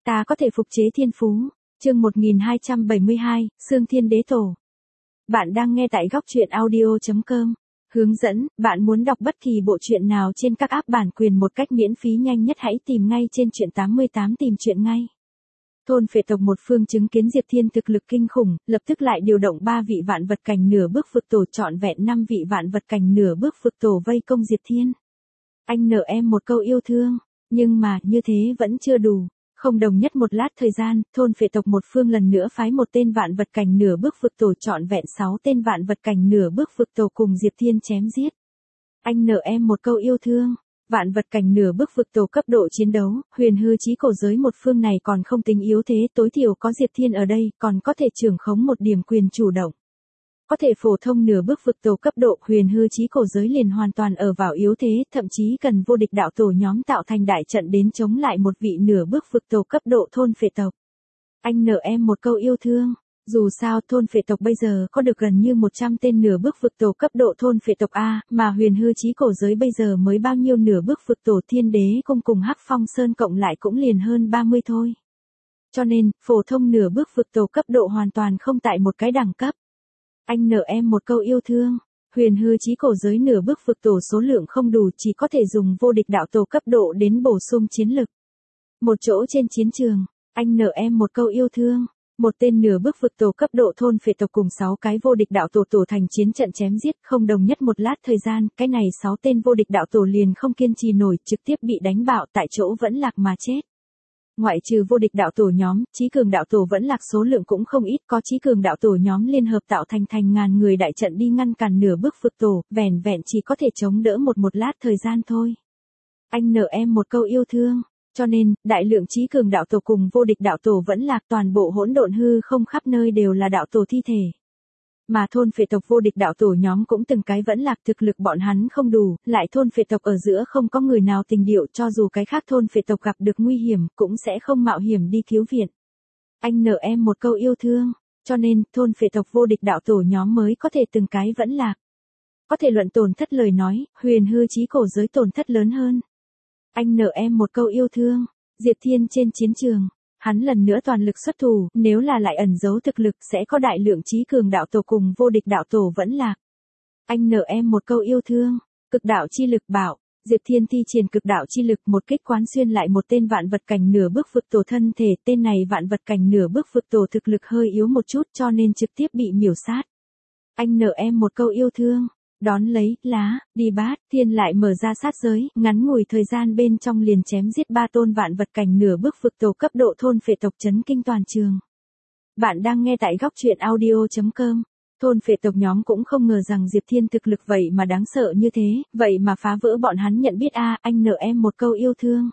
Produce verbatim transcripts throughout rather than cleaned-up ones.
Ta có thể phục chế thiên phú. Chương một nghìn hai trăm bảy mươi hai, Xương Thiên Đế Tổ. Bạn đang nghe tại góc truyện audio chấm com. Hướng dẫn, bạn muốn đọc bất kỳ bộ truyện nào trên các app bản quyền một cách miễn phí nhanh nhất hãy tìm ngay trên truyện tám mươi tám tìm truyện ngay. Thôn phệ tộc một phương chứng kiến Diệp Thiên thực lực kinh khủng, lập tức lại điều động ba vị vạn vật cảnh nửa bước vực tổ trọn vẹn năm vị vạn vật cảnh nửa bước vực tổ vây công Diệp Thiên. Anh nợ em một câu yêu thương, nhưng mà như thế vẫn chưa đủ. Không đồng nhất một lát thời gian, thôn phệ tộc một phương lần nữa phái một tên vạn vật cảnh nửa bước vực tổ trọn vẹn sáu tên vạn vật cảnh nửa bước vực tổ cùng Diệp Thiên chém giết. Anh nợ em một câu yêu thương. Vạn vật cảnh nửa bước vực tổ cấp độ chiến đấu, huyền hư chí cổ giới một phương này còn không tính yếu thế, tối thiểu có Diệp Thiên ở đây, còn có thể trưởng khống một điểm quyền chủ động. Có thể phổ thông nửa bước vực tổ cấp độ, huyền hư chí cổ giới liền hoàn toàn ở vào yếu thế, thậm chí cần vô địch đạo tổ nhóm tạo thành đại trận đến chống lại một vị nửa bước vực tổ cấp độ thôn phệ tộc. Anh nợ em một câu yêu thương. Dù sao thôn phệ tộc bây giờ có được gần như một trăm tên nửa bước vực tổ cấp độ thôn phệ tộc A, mà huyền hư chí cổ giới bây giờ mới bao nhiêu nửa bước vực tổ thiên đế cung cùng Hắc Phong Sơn cộng lại cũng liền hơn ba mươi thôi. Cho nên, phổ thông nửa bước vực tổ cấp độ hoàn toàn không tại một cái đẳng cấp. Anh nợ em một câu yêu thương. Huyền hư chí cổ giới nửa bước vực tổ số lượng không đủ, chỉ có thể dùng vô địch đạo tổ cấp độ đến bổ sung chiến lực. Một chỗ trên chiến trường, anh nợ em một câu yêu thương. Một tên nửa bước vực tổ cấp độ thôn phệ tộc cùng sáu cái vô địch đạo tổ tổ thành chiến trận chém giết, không đồng nhất một lát thời gian, cái này sáu tên vô địch đạo tổ liền không kiên trì nổi, trực tiếp bị đánh bạo tại chỗ vẫn lạc mà chết. Ngoại trừ vô địch đạo tổ nhóm, chí cường đạo tổ vẫn lạc số lượng cũng không ít, có chí cường đạo tổ nhóm liên hợp tạo thành thành ngàn người đại trận đi ngăn cản nửa bước vực tổ, vẻn vẹn chỉ có thể chống đỡ một một lát thời gian thôi. Anh nợ em một câu yêu thương. Cho nên, đại lượng chí cường đạo tổ cùng vô địch đạo tổ vẫn lạc, toàn bộ hỗn độn hư không khắp nơi đều là đạo tổ thi thể. Mà thôn phệ tộc vô địch đạo tổ nhóm cũng từng cái vẫn lạc, thực lực bọn hắn không đủ, lại thôn phệ tộc ở giữa không có người nào tình điệu, cho dù cái khác thôn phệ tộc gặp được nguy hiểm, cũng sẽ không mạo hiểm đi cứu viện. Anh nợ em một câu yêu thương, cho nên, thôn phệ tộc vô địch đạo tổ nhóm mới có thể từng cái vẫn lạc. Có thể luận tổn thất lời nói, huyền hư chí cổ giới tổn thất lớn hơn. Anh nợ em một câu yêu thương. Diệp Thiên trên chiến trường, hắn lần nữa toàn lực xuất thủ, nếu là lại ẩn giấu thực lực sẽ có đại lượng chí cường đạo tổ cùng vô địch đạo tổ vẫn lạc. Anh nợ em một câu yêu thương. Cực đạo chi lực bảo, Diệp Thiên thi triển cực đạo chi lực một kích quán xuyên lại một tên vạn vật cảnh nửa bước vực tổ thân thể, tên này vạn vật cảnh nửa bước vực tổ thực lực hơi yếu một chút cho nên trực tiếp bị miểu sát. Anh nợ em một câu yêu thương. Đón lấy, lá, đi bát, thiên lại mở ra sát giới, ngắn ngủi thời gian bên trong liền chém giết ba tôn vạn vật cảnh nửa bước vực tổ cấp độ thôn phệ tộc chấn kinh toàn trường. Bạn đang nghe tại góc truyện audio chấm com. Thôn phệ tộc nhóm cũng không ngờ rằng Diệp Thiên thực lực vậy mà đáng sợ như thế, vậy mà phá vỡ bọn hắn nhận biết a, anh nợ em một câu yêu thương.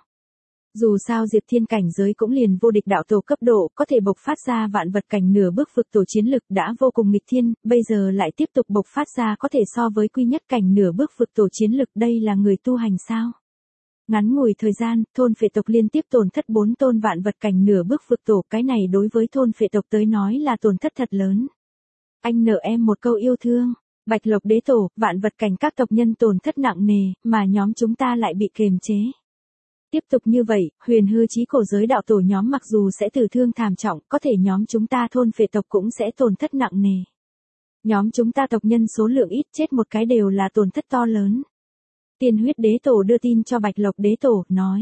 Dù sao Diệp Thiên cảnh giới cũng liền vô địch đạo tổ cấp độ, có thể bộc phát ra vạn vật cảnh nửa bước vực tổ chiến lực đã vô cùng nghịch thiên, bây giờ lại tiếp tục bộc phát ra có thể so với quy nhất cảnh nửa bước vực tổ chiến lực, đây là người tu hành sao? Ngắn ngủi thời gian, thôn phệ tộc liên tiếp tổn thất bốn tôn vạn vật cảnh nửa bước vực tổ, cái này đối với thôn phệ tộc tới nói là tổn thất thật lớn. Anh nợ em một câu yêu thương. Bạch Lộc Đế Tổ, vạn vật cảnh các tộc nhân tổn thất nặng nề, mà nhóm chúng ta lại bị kiềm chế. Tiếp tục như vậy, huyền hư chí cổ giới đạo tổ nhóm mặc dù sẽ tử thương thảm trọng, có thể nhóm chúng ta thôn phệ tộc cũng sẽ tổn thất nặng nề. Nhóm chúng ta tộc nhân số lượng ít, chết một cái đều là tổn thất to lớn. Tiên huyết đế tổ đưa tin cho Bạch Lộc Đế Tổ, nói.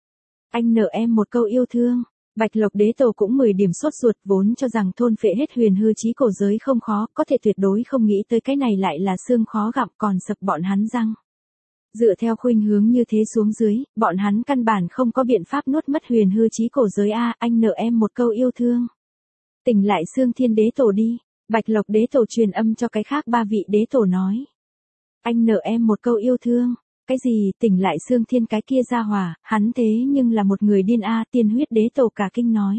Anh nợ em một câu yêu thương. Bạch Lộc Đế Tổ cũng mười điểm sốt ruột, vốn cho rằng thôn phệ hết huyền hư chí cổ giới không khó, có thể tuyệt đối không nghĩ tới cái này lại là xương khó gặm, còn sập bọn hắn răng. Dựa theo khuynh hướng như thế xuống dưới, bọn hắn căn bản không có biện pháp nuốt mất huyền hư chí cổ giới a, anh nợ em một câu yêu thương. Tỉnh lại Xương Thiên Đế Tổ đi. Bạch Lộc Đế Tổ truyền âm cho cái khác ba vị đế tổ nói. Anh nợ em một câu yêu thương. Cái gì, tỉnh lại Xương Thiên cái kia ra hỏa, hắn thế nhưng là một người điên a, Tiên huyết đế tổ cả kinh nói.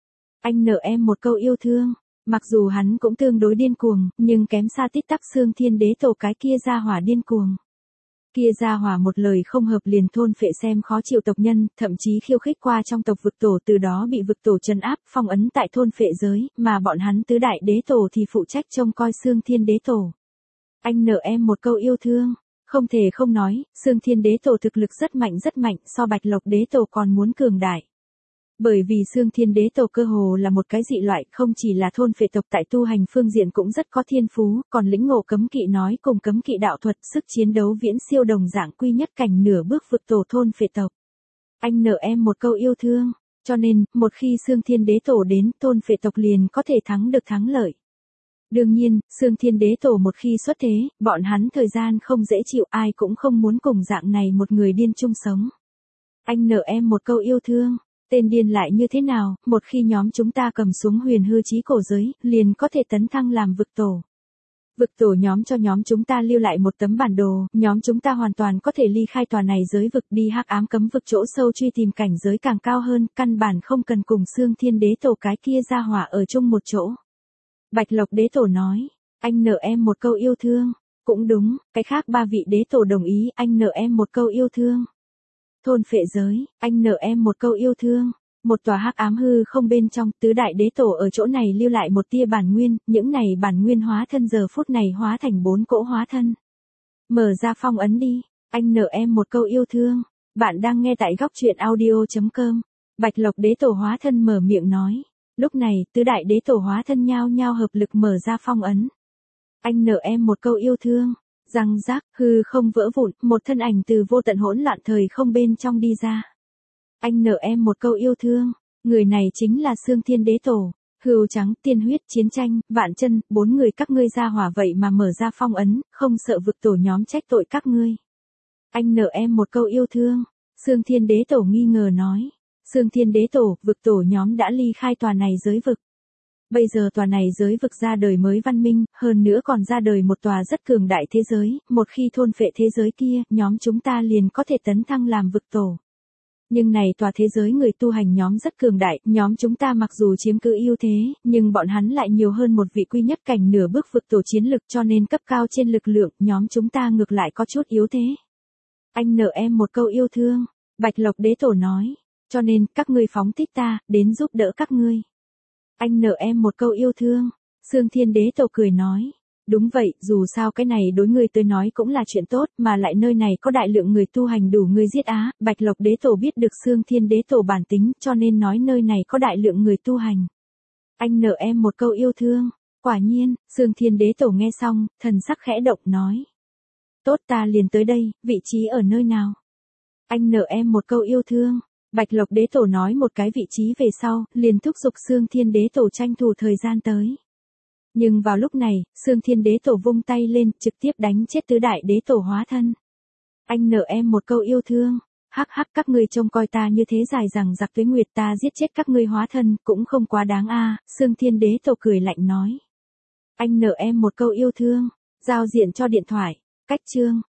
Anh nợ em một câu yêu thương. Mặc dù hắn cũng tương đối điên cuồng, nhưng kém xa tít tắc Xương Thiên đế tổ cái kia ra hỏa điên cuồng. Kia ra hỏa một lời không hợp liền thôn phệ xem khó chịu tộc nhân, thậm chí khiêu khích qua trong tộc vực tổ, từ đó bị vực tổ trấn áp, phong ấn tại thôn phệ giới, mà bọn hắn tứ đại đế tổ thì phụ trách trông coi Xương Thiên đế tổ. Anh nợ em một câu yêu thương. Không thể không nói, Xương Thiên đế tổ thực lực rất mạnh rất mạnh, so Bạch Lộc đế tổ còn muốn cường đại. Bởi vì Xương Thiên Đế Tổ cơ hồ là một cái dị loại, không chỉ là thôn phệ tộc tại tu hành phương diện cũng rất có thiên phú, còn lĩnh ngộ cấm kỵ nói cùng cấm kỵ đạo thuật, sức chiến đấu viễn siêu đồng dạng quy nhất cảnh nửa bước vực tổ thôn phệ tộc. Anh nợ em một câu yêu thương, cho nên, một khi Xương Thiên Đế Tổ đến, thôn phệ tộc liền có thể thắng được thắng lợi. Đương nhiên, Xương Thiên Đế Tổ một khi xuất thế, bọn hắn thời gian không dễ chịu, ai cũng không muốn cùng dạng này một người điên chung sống. Anh nợ em một câu yêu thương, tên điên lại như thế nào, một khi nhóm chúng ta cầm xuống huyền hư chí cổ giới, liền có thể tấn thăng làm vực tổ. Vực tổ nhóm cho nhóm chúng ta lưu lại một tấm bản đồ, nhóm chúng ta hoàn toàn có thể ly khai tòa này giới vực đi hắc ám cấm vực chỗ sâu truy tìm cảnh giới càng cao hơn, căn bản không cần cùng Xương Thiên Đế Tổ cái kia ra hỏa ở chung một chỗ. Bạch Lộc Đế Tổ nói, anh nợ em một câu yêu thương, cũng đúng, cái khác ba vị đế tổ đồng ý, anh nợ em một câu yêu thương. Thôn phệ giới, anh nợ em một câu yêu thương. Một tòa hắc ám hư không bên trong, tứ đại đế tổ ở chỗ này lưu lại một tia bản nguyên, những này bản nguyên hóa thân giờ phút này hóa thành bốn cỗ hóa thân. Mở ra phong ấn đi, anh nợ em một câu yêu thương. Bạn đang nghe tại góc truyện audio chấm com. Bạch Lộc Đế Tổ hóa thân mở miệng nói. Lúc này, tứ đại đế tổ hóa thân nhao nhao hợp lực mở ra phong ấn. Anh nợ em một câu yêu thương. Răng rác, hư không vỡ vụn, một thân ảnh từ vô tận hỗn loạn thời không bên trong đi ra. Anh nợ em một câu yêu thương, người này chính là Xương Thiên Đế Tổ, hươu trắng, tiên huyết, chiến tranh, vạn chân, bốn người các ngươi ra hỏa vậy mà mở ra phong ấn, không sợ vực tổ nhóm trách tội các ngươi. Anh nợ em một câu yêu thương, Xương Thiên Đế Tổ nghi ngờ nói, Xương Thiên Đế Tổ, vực tổ nhóm đã ly khai tòa này giới vực. Bây giờ tòa này giới vực ra đời mới văn minh, hơn nữa còn ra đời một tòa rất cường đại thế giới, một khi thôn phệ thế giới kia, nhóm chúng ta liền có thể tấn thăng làm vực tổ. Nhưng này tòa thế giới người tu hành nhóm rất cường đại, nhóm chúng ta mặc dù chiếm cứ ưu thế, nhưng bọn hắn lại nhiều hơn một vị quy nhất cảnh nửa bước vực tổ chiến lực cho nên cấp cao trên lực lượng, nhóm chúng ta ngược lại có chút yếu thế. Anh nợ em một câu yêu thương, Bạch Lộc Đế Tổ nói, cho nên các ngươi phóng thích ta, đến giúp đỡ các ngươi. Anh nợ em một câu yêu thương, Xương Thiên Đế Tổ cười nói. Đúng vậy, dù sao cái này đối ngươi tới nói cũng là chuyện tốt, mà lại nơi này có đại lượng người tu hành đủ ngươi giết á, Bạch Lộc Đế Tổ biết được Xương Thiên Đế Tổ bản tính, cho nên nói nơi này có đại lượng người tu hành. Anh nợ em một câu yêu thương, quả nhiên, Xương Thiên Đế Tổ nghe xong, thần sắc khẽ động nói. Tốt ta liền tới đây, vị trí ở nơi nào? Anh nợ em một câu yêu thương. Bạch Lộc Đế Tổ nói một cái vị trí về sau, liền thúc giục Xương Thiên Đế Tổ tranh thủ thời gian tới. Nhưng vào lúc này, Xương Thiên Đế Tổ vung tay lên, trực tiếp đánh chết tứ đại đế tổ hóa thân. Anh nợ em một câu yêu thương, hắc hắc các ngươi trông coi ta như thế dài rằng giặc tuế nguyệt ta giết chết các ngươi hóa thân, cũng không quá đáng a. À, Xương Thiên Đế Tổ cười lạnh nói. Anh nợ em một câu yêu thương, giao diện cho điện thoại, cách chương.